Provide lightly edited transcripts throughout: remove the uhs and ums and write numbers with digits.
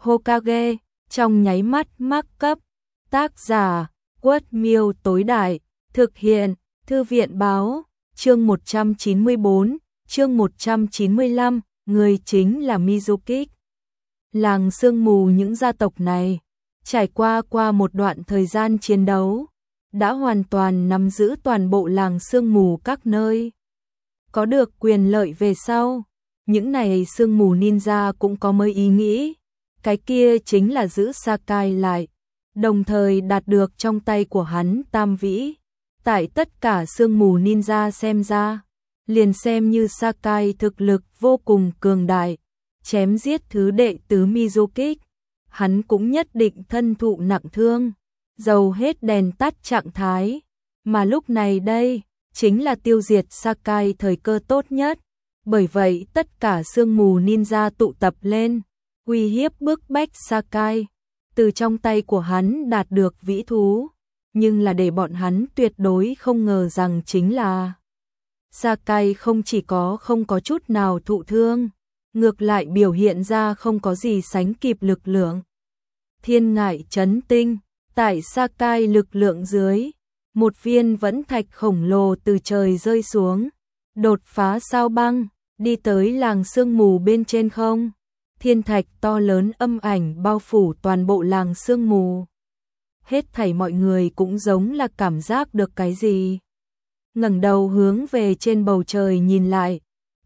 Hokage, trong nháy mắt mắc cấp. Tác giả, Quất Miêu tối đại, thực hiện, Thư viện báo, chương 194, chương 195, người chính là Mizuki. Làng sương mù những gia tộc này, trải qua một đoạn thời gian chiến đấu, đã hoàn toàn nắm giữ toàn bộ làng sương mù các nơi. Có được quyền lợi về sau, những này sương mù ninja cũng có mới ý nghĩ, cái kia chính là giữ Sakai lại, đồng thời đạt được trong tay của hắn tam vĩ. Tại tất cả sương mù ninja xem ra, liền xem như Sakai thực lực vô cùng cường đại, chém giết thứ đệ tứ Mizuki, hắn cũng nhất định thân thụ nặng thương, dầu hết đèn tắt trạng thái, mà lúc này đây, chính là tiêu diệt Sakai thời cơ tốt nhất, bởi vậy tất cả sương mù ninja tụ tập lên, uy hiếp bức bách Sakai, từ trong tay của hắn đạt được vĩ thú, nhưng là để bọn hắn tuyệt đối không ngờ rằng chính là Sakai không chỉ không có chút nào thụ thương, ngược lại biểu hiện ra không có gì sánh kịp lực lượng. Thiên ngại chấn tinh, tại Sakai lực lượng dưới, một viên vẫn thạch khổng lồ từ trời rơi xuống, đột phá sao băng, đi tới làng sương mù bên trên không. Thiên thạch to lớn âm ảnh bao phủ toàn bộ làng sương mù. Hết thảy mọi người cũng giống là cảm giác được cái gì. Ngẩng đầu hướng về trên bầu trời nhìn lại.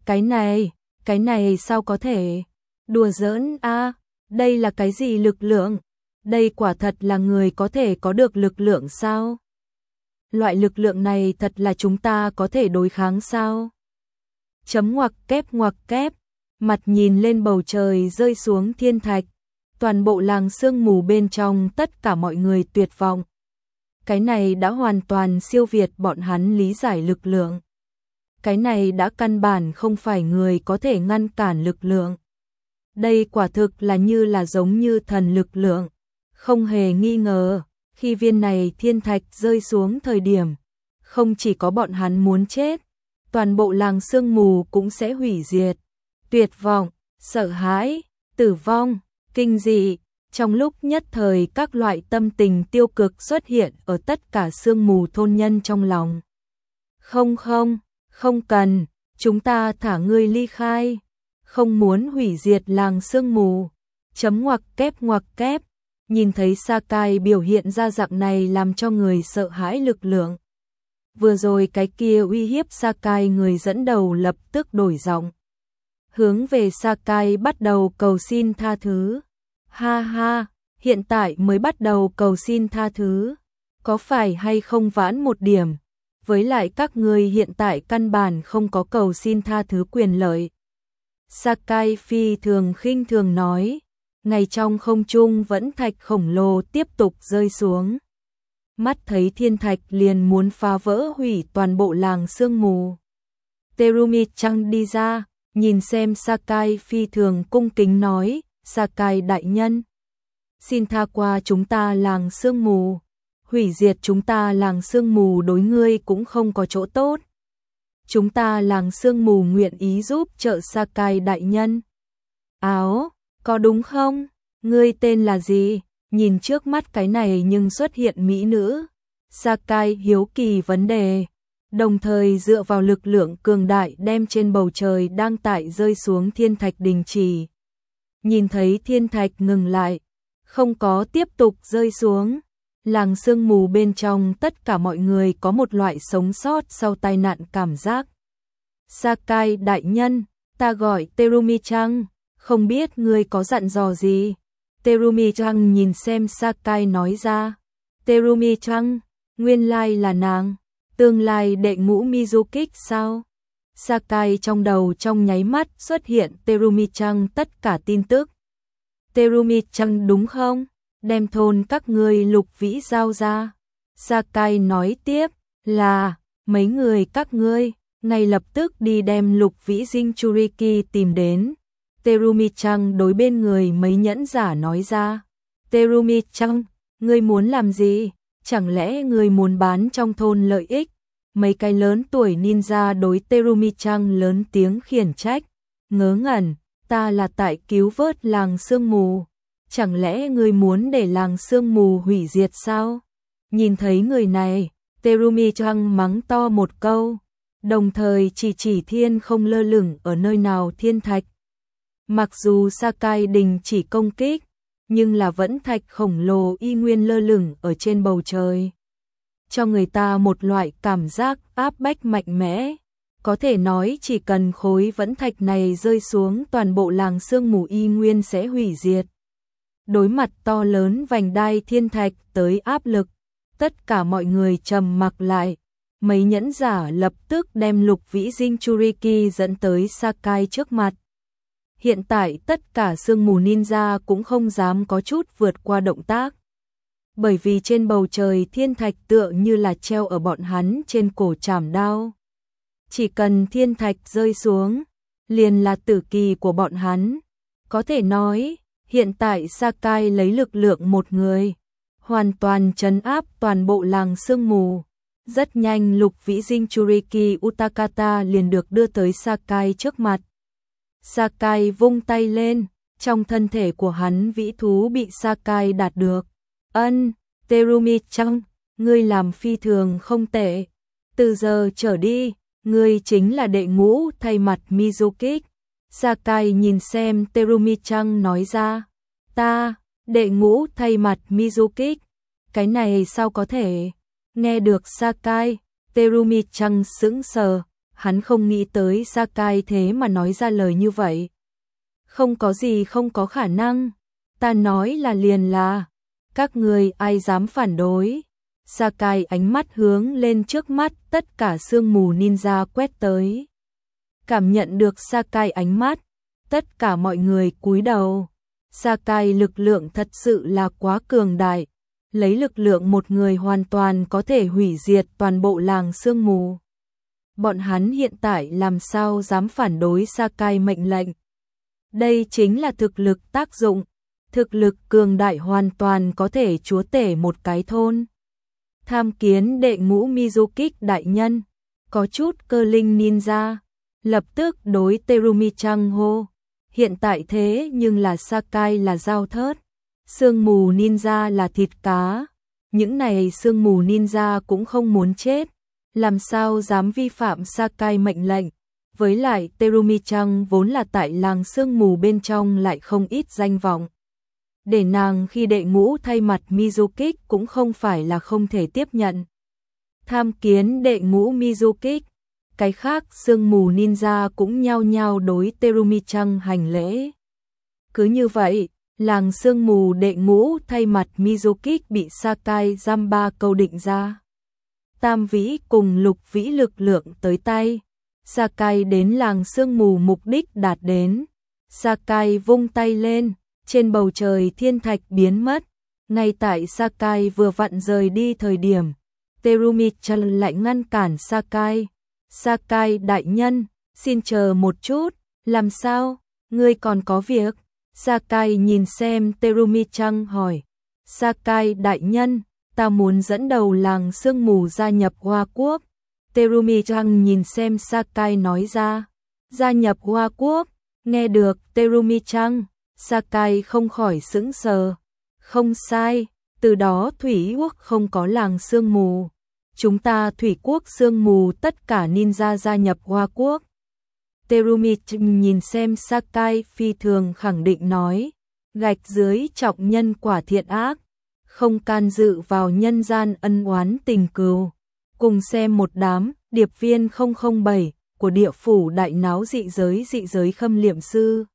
Cái này sao có thể? Đùa giỡn a, đây là cái gì lực lượng? Đây quả thật là người có thể có được lực lượng sao? Loại lực lượng này thật là chúng ta có thể đối kháng sao? Chấm ngoặc kép, mặt nhìn lên bầu trời rơi xuống thiên thạch, toàn bộ làng sương mù bên trong tất cả mọi người tuyệt vọng. Cái này đã hoàn toàn siêu việt bọn hắn lý giải lực lượng. Cái này đã căn bản không phải người có thể ngăn cản lực lượng. Đây quả thực là giống như thần lực lượng. Không hề nghi ngờ, khi viên này thiên thạch rơi xuống thời điểm, không chỉ có bọn hắn muốn chết, toàn bộ làng sương mù cũng sẽ hủy diệt. Tuyệt vọng, sợ hãi, tử vong, kinh dị, trong lúc nhất thời các loại tâm tình tiêu cực xuất hiện ở tất cả sương mù thôn nhân trong lòng. Không cần, chúng ta thả ngươi ly khai, không muốn hủy diệt làng sương mù. Chấm ngoặc kép, nhìn thấy Sakai biểu hiện ra dạng này làm cho người sợ hãi lực lượng. Vừa rồi cái kia uy hiếp Sakai người dẫn đầu lập tức đổi giọng. Hướng về Sakai bắt đầu cầu xin tha thứ. Ha ha, hiện tại mới bắt đầu cầu xin tha thứ. Có phải hay không vãn một điểm? Với lại các ngươi hiện tại căn bản không có cầu xin tha thứ quyền lợi. Sakai phi thường khinh thường nói. Ngay trong không trung vẫn thạch khổng lồ tiếp tục rơi xuống. Mắt thấy thiên thạch liền muốn phá vỡ hủy toàn bộ làng sương mù. Terumi-chan đi ra, nhìn xem Sakai phi thường cung kính nói, Sakai đại nhân, xin tha qua chúng ta làng sương mù, hủy diệt chúng ta làng sương mù đối ngươi cũng không có chỗ tốt. Chúng ta làng sương mù nguyện ý giúp trợ Sakai đại nhân. Áo, có đúng không? Ngươi tên là gì? Nhìn trước mắt cái này nhưng xuất hiện mỹ nữ. Sakai hiếu kỳ vấn đề. Đồng thời dựa vào lực lượng cường đại đem trên bầu trời đang tại rơi xuống thiên thạch đình chỉ. Nhìn thấy thiên thạch ngừng lại, không có tiếp tục rơi xuống. Làng sương mù bên trong tất cả mọi người có một loại sống sót sau tai nạn cảm giác. Sakai đại nhân, ta gọi Terumi-chan, không biết ngươi có dặn dò gì? Terumi-chan nhìn xem Sakai nói ra. Terumi-chan, nguyên lai là nàng. Tương lai đệ ngũ Mizuki sao? Sakai trong đầu trong nháy mắt xuất hiện Terumi-chan tất cả tin tức. Terumi-chan đúng không? Đem thôn các ngươi lục vĩ giao ra. Sakai nói tiếp là mấy người các ngươi ngay lập tức đi đem lục vĩ Jinchuriki tìm đến. Terumi-chan đối bên người mấy nhẫn giả nói ra. Terumi-chan, ngươi muốn làm gì? Chẳng lẽ ngươi muốn bán trong thôn lợi ích? Mấy cái lớn tuổi ninja đối Terumi-chan lớn tiếng khiển trách. Ngớ ngẩn, ta là tại cứu vớt làng sương mù. Chẳng lẽ ngươi muốn để làng sương mù hủy diệt sao? Nhìn thấy người này, Terumi Chang mắng to một câu, đồng thời chỉ thiên không lơ lửng ở nơi nào thiên thạch. Mặc dù Sakai đình chỉ công kích, nhưng là vẫn thạch khổng lồ y nguyên lơ lửng ở trên bầu trời. Cho người ta một loại cảm giác áp bách mạnh mẽ. Có thể nói chỉ cần khối vẫn thạch này rơi xuống, toàn bộ làng sương mù y nguyên sẽ hủy diệt. Đối mặt to lớn vành đai thiên thạch tới áp lực, tất cả mọi người trầm mặc lại. Mấy nhẫn giả lập tức đem Lục Vĩ Jinchuriki dẫn tới Sakai trước mặt. Hiện tại tất cả sương mù ninja cũng không dám có chút vượt qua động tác. Bởi vì trên bầu trời thiên thạch tựa như là treo ở bọn hắn trên cổ trảm đao. Chỉ cần thiên thạch rơi xuống, liền là tử kỳ của bọn hắn. Có thể nói, hiện tại Sakai lấy lực lượng một người, hoàn toàn trấn áp toàn bộ làng sương mù. Rất nhanh Lục Vĩ Jinchuriki Utakata liền được đưa tới Sakai trước mặt. Sakai vung tay lên, trong thân thể của hắn vĩ thú bị Sakai đạt được. Terumi-chan, ngươi làm phi thường không tệ. Từ giờ trở đi, ngươi chính là đệ ngũ thay mặt Mizuki. Sakai nhìn xem Terumi-chan nói ra. Ta, đệ ngũ thay mặt Mizuki. Cái này sao có thể? Nghe được Sakai, Terumi-chan sững sờ. Hắn không nghĩ tới Sakai thế mà nói ra lời như vậy. Không có gì không có khả năng. Ta nói là liền là. Các người ai dám phản đối? Sakai ánh mắt hướng lên trước mắt, tất cả sương mù ninja quét tới. Cảm nhận được Sakai ánh mắt, tất cả mọi người cúi đầu. Sakai lực lượng thật sự là quá cường đại. Lấy lực lượng một người hoàn toàn có thể hủy diệt toàn bộ làng sương mù. Bọn hắn hiện tại làm sao dám phản đối Sakai mệnh lệnh. Đây chính là thực lực tác dụng. Thực lực cường đại hoàn toàn có thể chúa tể một cái thôn. Tham kiến đệ ngũ Mizuki đại nhân. Có chút cơ linh ninja. Lập tức đối Terumi-chan hô. Hiện tại thế nhưng là Sakai là dao thớt. Sương mù ninja là thịt cá. Những này sương mù ninja cũng không muốn chết. Làm sao dám vi phạm Sakai mệnh lệnh. Với lại Terumi-chan vốn là tại làng sương mù bên trong lại không ít danh vọng. Để nàng khi đệ ngũ thay mặt Mizuki cũng không phải là không thể tiếp nhận. Tham kiến đệ ngũ Mizuki. Cái khác sương mù ninja cũng nhao nhao đối Terumi-chan hành lễ. Cứ như vậy, làng sương mù đệ ngũ thay mặt Mizuki bị Sakai giam 3 câu định ra. Tam vĩ cùng lục vĩ lực lượng tới tay. Sakai đến làng sương mù mục đích đạt đến. Sakai vung tay lên, trên bầu trời thiên thạch biến mất. Ngay tại Sakai vừa vặn rời đi thời điểm, Terumi-chan lại ngăn cản Sakai. Sakai đại nhân, xin chờ một chút, làm sao, ngươi còn có việc? Sakai nhìn xem Terumi-chan hỏi. Sakai đại nhân, ta muốn dẫn đầu làng sương mù gia nhập Hoa Quốc. Terumi-chan nhìn xem Sakai nói ra. Gia nhập Hoa Quốc, nghe được Terumi-chan, Sakai không khỏi sững sờ. Không sai, từ đó Thủy Quốc không có làng sương mù. Chúng ta Thủy Quốc sương mù tất cả ninja gia nhập Hoa Quốc. Terumi-chan nhìn xem Sakai phi thường khẳng định nói. Gạch dưới trọng nhân quả thiện ác. Không can dự vào nhân gian ân oán tình cừu. Cùng xem một đám điệp viên 007 của địa phủ đại náo dị giới khâm liệm sư.